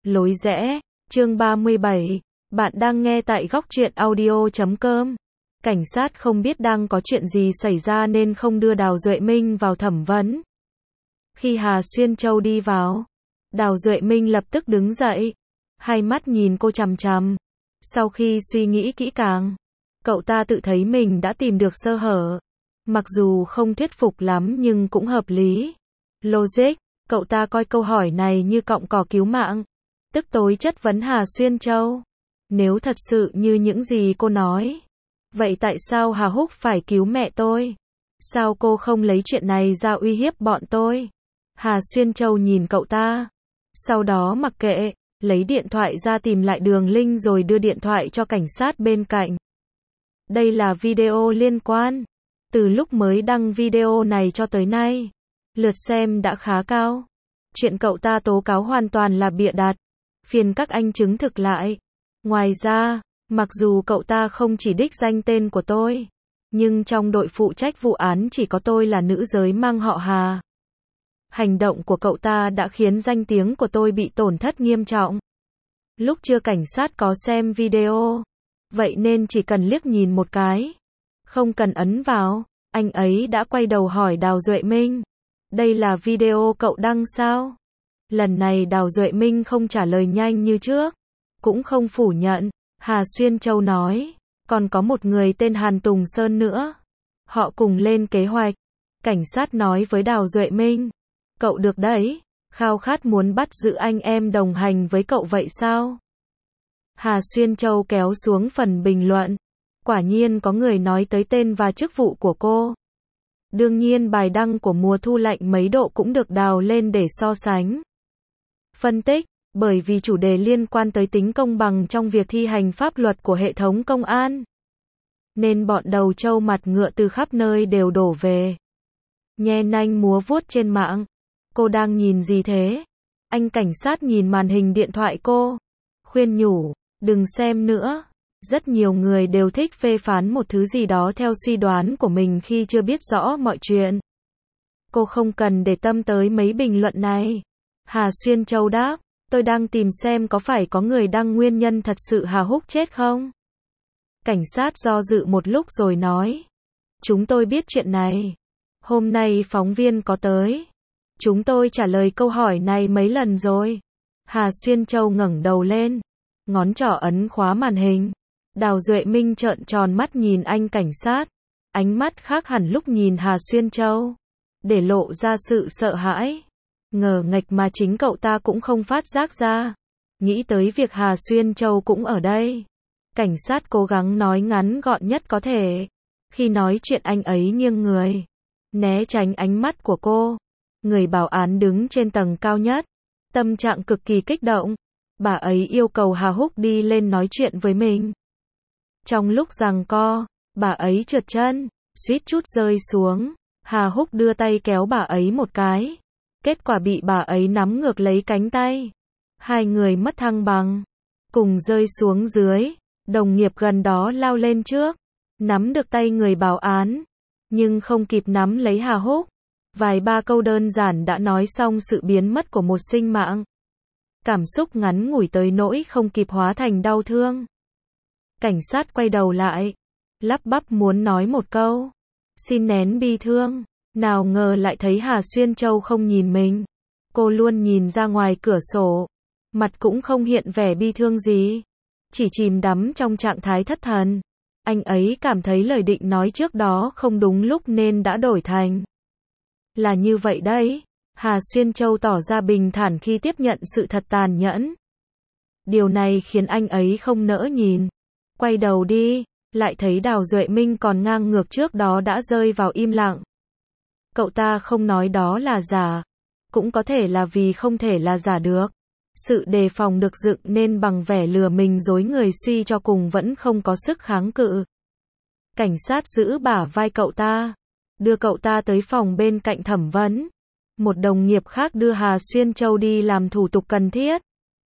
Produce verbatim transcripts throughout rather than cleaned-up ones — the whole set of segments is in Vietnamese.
Lối rẽ, chương ba mươi bảy. Bạn đang nghe tại góc truyện audio chấm com. Cảnh sát không biết đang có chuyện gì xảy ra nên không đưa Đào Duệ Minh vào thẩm vấn. Khi Hà Xuyên Châu đi vào, Đào Duệ Minh lập tức đứng dậy, hai mắt nhìn cô chằm chằm. Sau khi suy nghĩ kỹ càng, cậu ta tự thấy mình đã tìm được sơ hở. Mặc dù không thuyết phục lắm nhưng cũng hợp lý. Logic, cậu ta coi câu hỏi này như cọng cỏ cứu mạng. Tức tối chất vấn Hà Xuyên Châu. Nếu thật sự như những gì cô nói, vậy tại sao Hà Húc phải cứu mẹ tôi? Sao cô không lấy chuyện này ra uy hiếp bọn tôi? Hà Xuyên Châu nhìn cậu ta. Sau đó mặc kệ, lấy điện thoại ra tìm lại đường link rồi đưa điện thoại cho cảnh sát bên cạnh. Đây là video liên quan. Từ lúc mới đăng video này cho tới nay, lượt xem đã khá cao. Chuyện cậu ta tố cáo hoàn toàn là bịa đặt. Phiền các anh chứng thực lại. Ngoài ra, mặc dù cậu ta không chỉ đích danh tên của tôi, nhưng trong đội phụ trách vụ án chỉ có tôi là nữ giới mang họ Hà. Hành động của cậu ta đã khiến danh tiếng của tôi bị tổn thất nghiêm trọng. Lúc chưa cảnh sát có xem video, vậy nên chỉ cần liếc nhìn một cái, không cần ấn vào, anh ấy đã quay đầu hỏi Đào Duệ Minh. Đây là video cậu đăng sao? Lần này Đào Duệ Minh không trả lời nhanh như trước, cũng không phủ nhận. Hà Xuyên Châu nói, còn có một người tên Hàn Tùng Sơn nữa. Họ cùng lên kế hoạch. Cảnh sát nói với Đào Duệ Minh, cậu được đấy, khao khát muốn bắt giữ anh em đồng hành với cậu vậy sao? Hà Xuyên Châu kéo xuống phần bình luận. Quả nhiên có người nói tới tên và chức vụ của cô. Đương nhiên bài đăng của mùa thu lạnh mấy độ cũng được đào lên để so sánh. Phân tích, bởi vì chủ đề liên quan tới tính công bằng trong việc thi hành pháp luật của hệ thống công an, nên bọn đầu trâu mặt ngựa từ khắp nơi đều đổ về. Nhe nanh múa vuốt trên mạng. Cô đang nhìn gì thế? Anh cảnh sát nhìn màn hình điện thoại cô, khuyên nhủ, đừng xem nữa. Rất nhiều người đều thích phê phán một thứ gì đó theo suy đoán của mình khi chưa biết rõ mọi chuyện. Cô không cần để tâm tới mấy bình luận này. Hà Xuyên Châu đáp, tôi đang tìm xem có phải có người đăng nguyên nhân thật sự Hà Húc chết không? Cảnh sát do dự một lúc rồi nói, chúng tôi biết chuyện này. Hôm nay phóng viên có tới. Chúng tôi trả lời câu hỏi này mấy lần rồi. Hà Xuyên Châu ngẩng đầu lên, ngón trỏ ấn khóa màn hình. Đào Duệ Minh trợn tròn mắt nhìn anh cảnh sát. Ánh mắt khác hẳn lúc nhìn Hà Xuyên Châu, để lộ ra sự sợ hãi. Ngờ nghệch mà chính cậu ta cũng không phát giác ra. Nghĩ tới việc Hà Xuyên Châu cũng ở đây, cảnh sát cố gắng nói ngắn gọn nhất có thể. Khi nói chuyện anh ấy nghiêng người, né tránh ánh mắt của cô. Người bảo án đứng trên tầng cao nhất, tâm trạng cực kỳ kích động. Bà ấy yêu cầu Hà Húc đi lên nói chuyện với mình. Trong lúc giằng co, bà ấy trượt chân, suýt chút rơi xuống. Hà Húc đưa tay kéo bà ấy một cái. Kết quả bị bà ấy nắm ngược lấy cánh tay. Hai người mất thăng bằng, cùng rơi xuống dưới. Đồng nghiệp gần đó lao lên trước, nắm được tay người báo án, nhưng không kịp nắm lấy Hà Húc. Vài ba câu đơn giản đã nói xong sự biến mất của một sinh mạng. Cảm xúc ngắn ngủi tới nỗi không kịp hóa thành đau thương. Cảnh sát quay đầu lại, lắp bắp muốn nói một câu, xin nén bi thương. Nào ngờ lại thấy Hà Xuyên Châu không nhìn mình. Cô luôn nhìn ra ngoài cửa sổ, mặt cũng không hiện vẻ bi thương gì, chỉ chìm đắm trong trạng thái thất thần. Anh ấy cảm thấy lời định nói trước đó không đúng lúc nên đã đổi thành là như vậy đấy. Hà Xuyên Châu tỏ ra bình thản khi tiếp nhận sự thật tàn nhẫn. Điều này khiến anh ấy không nỡ nhìn. Quay đầu đi, lại thấy Đào Duệ Minh còn ngang ngược trước đó đã rơi vào im lặng. Cậu ta không nói đó là giả, cũng có thể là vì không thể là giả được. Sự đề phòng được dựng nên bằng vẻ lừa mình dối người suy cho cùng vẫn không có sức kháng cự. Cảnh sát giữ bả vai cậu ta, đưa cậu ta tới phòng bên cạnh thẩm vấn. Một đồng nghiệp khác đưa Hà Xuyên Châu đi làm thủ tục cần thiết.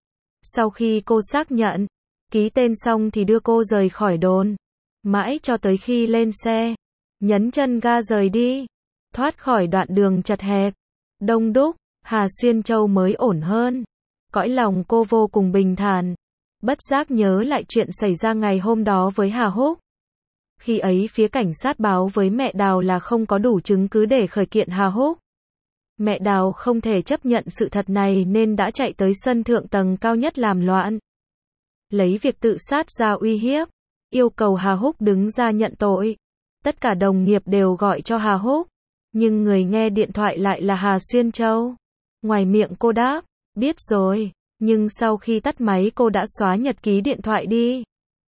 Sau khi cô xác nhận, ký tên xong thì đưa cô rời khỏi đồn. Mãi cho tới khi lên xe, nhấn chân ga rời đi. Thoát khỏi đoạn đường chật hẹp, đông đúc, Hà Xuyên Châu mới ổn hơn. Cõi lòng cô vô cùng bình thản, bất giác nhớ lại chuyện xảy ra ngày hôm đó với Hà Húc. Khi ấy phía cảnh sát báo với mẹ Đào là không có đủ chứng cứ để khởi kiện Hà Húc. Mẹ Đào không thể chấp nhận sự thật này nên đã chạy tới sân thượng tầng cao nhất làm loạn. Lấy việc tự sát ra uy hiếp, yêu cầu Hà Húc đứng ra nhận tội. Tất cả đồng nghiệp đều gọi cho Hà Húc, nhưng người nghe điện thoại lại là Hà Xuyên Châu. Ngoài miệng cô đáp, biết rồi, nhưng sau khi tắt máy cô đã xóa nhật ký điện thoại đi.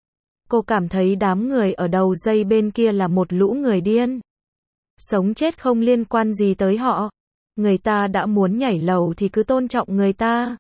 Cô cảm thấy đám người ở đầu dây bên kia là một lũ người điên. Sống chết không liên quan gì tới họ. Người ta đã muốn nhảy lầu thì cứ tôn trọng người ta.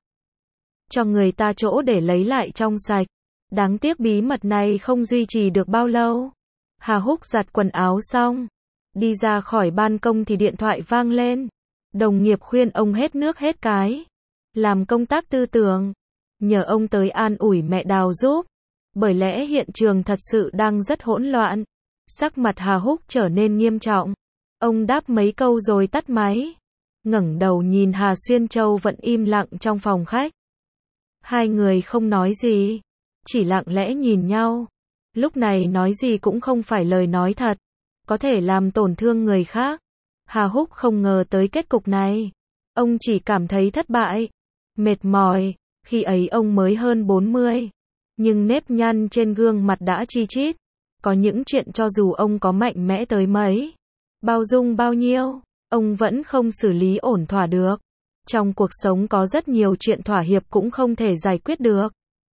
Cho người ta chỗ để lấy lại trong sạch. Đáng tiếc bí mật này không duy trì được bao lâu. Hà Húc giặt quần áo xong, đi ra khỏi ban công thì điện thoại vang lên. Đồng nghiệp khuyên ông hết nước hết cái, làm công tác tư tưởng, nhờ ông tới an ủi mẹ Đào giúp. Bởi lẽ hiện trường thật sự đang rất hỗn loạn. Sắc mặt Hà Húc trở nên nghiêm trọng. Ông đáp mấy câu rồi tắt máy. Ngẩng đầu nhìn Hà Xuyên Châu vẫn im lặng trong phòng khách. Hai người không nói gì, chỉ lặng lẽ nhìn nhau. Lúc này nói gì cũng không phải lời nói thật, có thể làm tổn thương người khác. Hà Húc không ngờ tới kết cục này. Ông chỉ cảm thấy thất bại, mệt mỏi. Khi ấy ông mới hơn bốn mươi, nhưng nếp nhăn trên gương mặt đã chi chít. Có những chuyện cho dù ông có mạnh mẽ tới mấy, bao dung bao nhiêu, ông vẫn không xử lý ổn thỏa được. Trong cuộc sống có rất nhiều chuyện thỏa hiệp cũng không thể giải quyết được.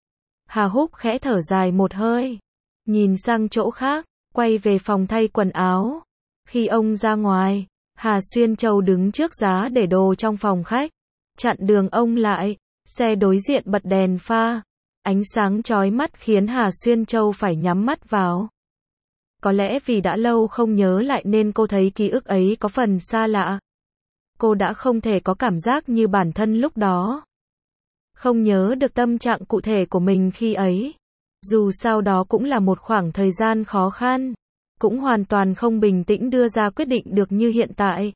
Hà Húc khẽ thở dài một hơi, nhìn sang chỗ khác, quay về phòng thay quần áo. Khi ông ra ngoài, Hà Xuyên Châu đứng trước giá để đồ trong phòng khách, chặn đường ông lại. Xe đối diện bật đèn pha, ánh sáng chói mắt khiến Hà Xuyên Châu phải nhắm mắt vào. Có lẽ vì đã lâu không nhớ lại nên cô thấy ký ức ấy có phần xa lạ. Cô đã không thể có cảm giác như bản thân lúc đó. Không nhớ được tâm trạng cụ thể của mình khi ấy. Dù sao đó cũng là một khoảng thời gian khó khăn. Cũng hoàn toàn không bình tĩnh đưa ra quyết định được như hiện tại.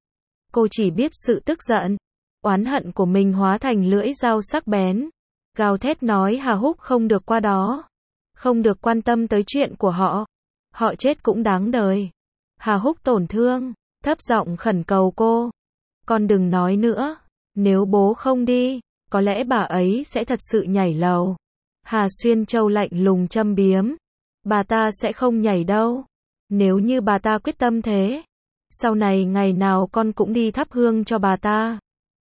Cô chỉ biết sự tức giận, oán hận của mình hóa thành lưỡi dao sắc bén. Gào thét nói Hà Húc không được qua đó. Không được quan tâm tới chuyện của họ. Họ chết cũng đáng đời. Hà Húc tổn thương, thấp giọng khẩn cầu cô. Con đừng nói nữa. Nếu bố không đi, có lẽ bà ấy sẽ thật sự nhảy lầu. Hà Xuyên Châu lạnh lùng châm biếm. Bà ta sẽ không nhảy đâu. Nếu như bà ta quyết tâm thế, sau này ngày nào con cũng đi thắp hương cho bà ta.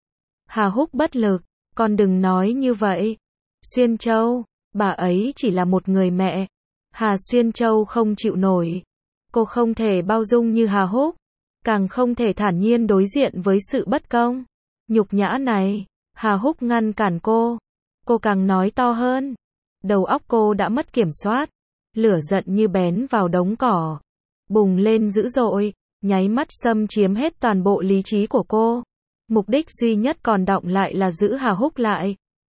Hà Húc bất lực. Con đừng nói như vậy. Xuyên Châu, bà ấy chỉ là một người mẹ. Hà Xuyên Châu không chịu nổi. Cô không thể bao dung như Hà Húc, càng không thể thản nhiên đối diện với sự bất công, nhục nhã này. Hà Húc ngăn cản cô. Cô càng nói to hơn. Đầu óc cô đã mất kiểm soát. Lửa giận như bén vào đống cỏ, bùng lên dữ dội, nháy mắt xâm chiếm hết toàn bộ lý trí của cô. Mục đích duy nhất còn đọng lại là giữ Hà Húc lại.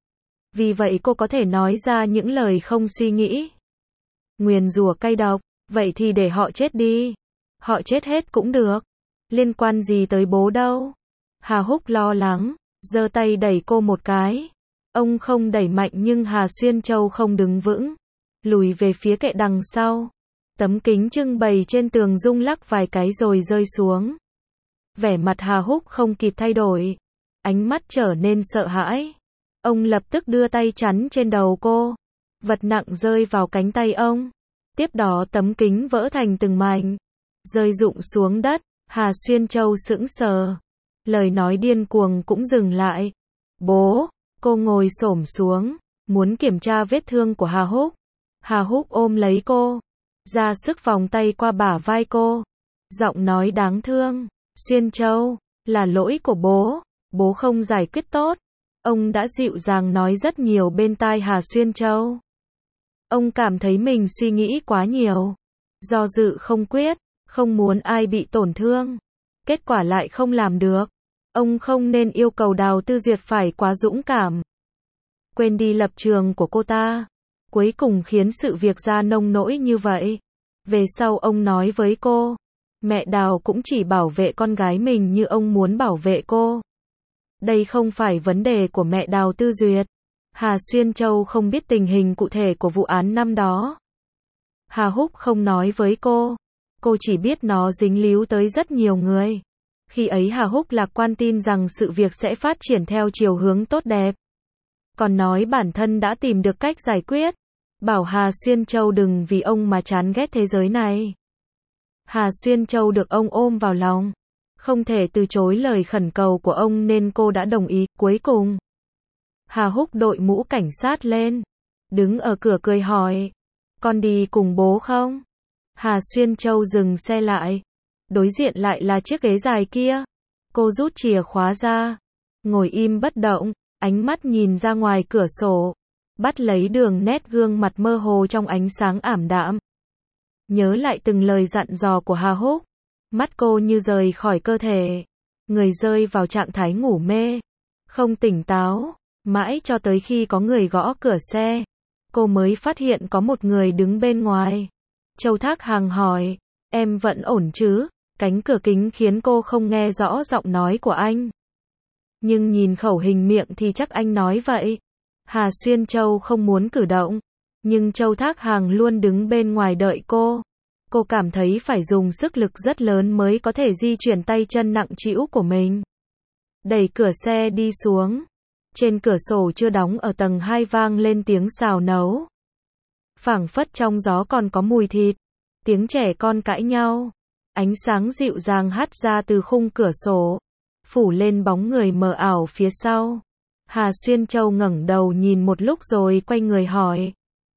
Vì vậy cô có thể nói ra những lời không suy nghĩ. Nguyền rủa cay độc, vậy thì để họ chết đi. Họ chết hết cũng được. Liên quan gì tới bố đâu. Hà Húc lo lắng, giơ tay đẩy cô một cái. Ông không đẩy mạnh nhưng Hà Xuyên Châu không đứng vững, lùi về phía kệ đằng sau. Tấm kính trưng bày trên tường rung lắc vài cái rồi rơi xuống. Vẻ mặt Hà Húc không kịp thay đổi, ánh mắt trở nên sợ hãi. Ông lập tức đưa tay chắn trên đầu cô. Vật nặng rơi vào cánh tay ông. Tiếp đó tấm kính vỡ thành từng mảnh, rơi rụng xuống đất. Hà Xuyên Châu sững sờ. Lời nói điên cuồng cũng dừng lại. Bố, cô ngồi xổm xuống, muốn kiểm tra vết thương của Hà Húc. Hà Húc ôm lấy cô, ra sức vòng tay qua bả vai cô. Giọng nói đáng thương. Xuyên Châu, là lỗi của bố. Bố không giải quyết tốt. Ông đã dịu dàng nói rất nhiều bên tai Hà Xuyên Châu. Ông cảm thấy mình suy nghĩ quá nhiều, do dự không quyết, không muốn ai bị tổn thương. Kết quả lại không làm được. Ông không nên yêu cầu Đào Tư Duyệt phải quá dũng cảm, quên đi lập trường của cô ta, cuối cùng khiến sự việc ra nông nỗi như vậy. Về sau ông nói với cô, mẹ Đào cũng chỉ bảo vệ con gái mình như ông muốn bảo vệ cô. Đây không phải vấn đề của mẹ Đào Tư Duyệt. Hà Xuyên Châu không biết tình hình cụ thể của vụ án năm đó. Hà Húc không nói với cô. Cô chỉ biết nó dính líu tới rất nhiều người. Khi ấy Hà Húc lạc quan tin rằng sự việc sẽ phát triển theo chiều hướng tốt đẹp. Còn nói bản thân đã tìm được cách giải quyết. Bảo Hà Xuyên Châu đừng vì ông mà chán ghét thế giới này. Hà Xuyên Châu được ông ôm vào lòng. Không thể từ chối lời khẩn cầu của ông nên cô đã đồng ý. Cuối cùng, Hà Húc đội mũ cảnh sát lên. Đứng ở cửa cười hỏi. Con đi cùng bố không? Hà Xuyên Châu dừng xe lại. Đối diện lại là chiếc ghế dài kia. Cô rút chìa khóa ra. Ngồi im bất động. Ánh mắt nhìn ra ngoài cửa sổ. Bắt lấy đường nét gương mặt mơ hồ trong ánh sáng ảm đạm. Nhớ lại từng lời dặn dò của Hà Húc. Mắt cô như rời khỏi cơ thể. Người rơi vào trạng thái ngủ mê. Không tỉnh táo. Mãi cho tới khi có người gõ cửa xe. Cô mới phát hiện có một người đứng bên ngoài. Châu Thác Hàng hỏi. Em vẫn ổn chứ? Cánh cửa kính khiến cô không nghe rõ giọng nói của anh. Nhưng nhìn khẩu hình miệng thì chắc anh nói vậy. Hà Xuyên Châu không muốn cử động. Nhưng Châu Thác Hàng luôn đứng bên ngoài đợi cô. Cô cảm thấy phải dùng sức lực rất lớn mới có thể di chuyển tay chân nặng trĩu của mình. Đẩy cửa xe đi xuống. Trên cửa sổ chưa đóng ở tầng hai vang lên tiếng xào nấu. Phảng phất trong gió còn có mùi thịt. Tiếng trẻ con cãi nhau. Ánh sáng dịu dàng hắt ra từ khung cửa sổ. Phủ lên bóng người mờ ảo phía sau. Hà Xuyên Châu ngẩng đầu nhìn một lúc rồi quay người hỏi.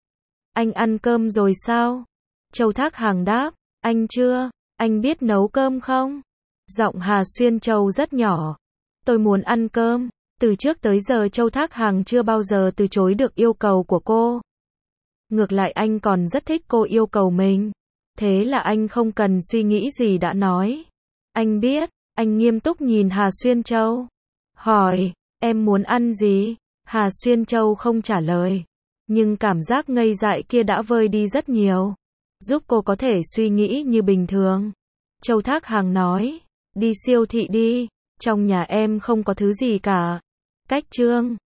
Anh ăn cơm rồi sao? Châu Thác Hàng đáp. Anh chưa. Anh biết nấu cơm không? Giọng Hà Xuyên Châu rất nhỏ. Tôi muốn ăn cơm. Từ trước tới giờ Châu Thác Hàng chưa bao giờ từ chối được yêu cầu của cô. Ngược lại anh còn rất thích cô yêu cầu mình. Thế là anh không cần suy nghĩ gì đã nói. Anh biết. Anh nghiêm túc nhìn Hà Xuyên Châu. Hỏi. Em muốn ăn gì? Hà Xuyên Châu không trả lời. Nhưng cảm giác ngây dại kia đã vơi đi rất nhiều. Giúp cô có thể suy nghĩ như bình thường. Châu Thác Hàng nói. Đi siêu thị đi. Trong nhà em không có thứ gì cả. Cách Trương.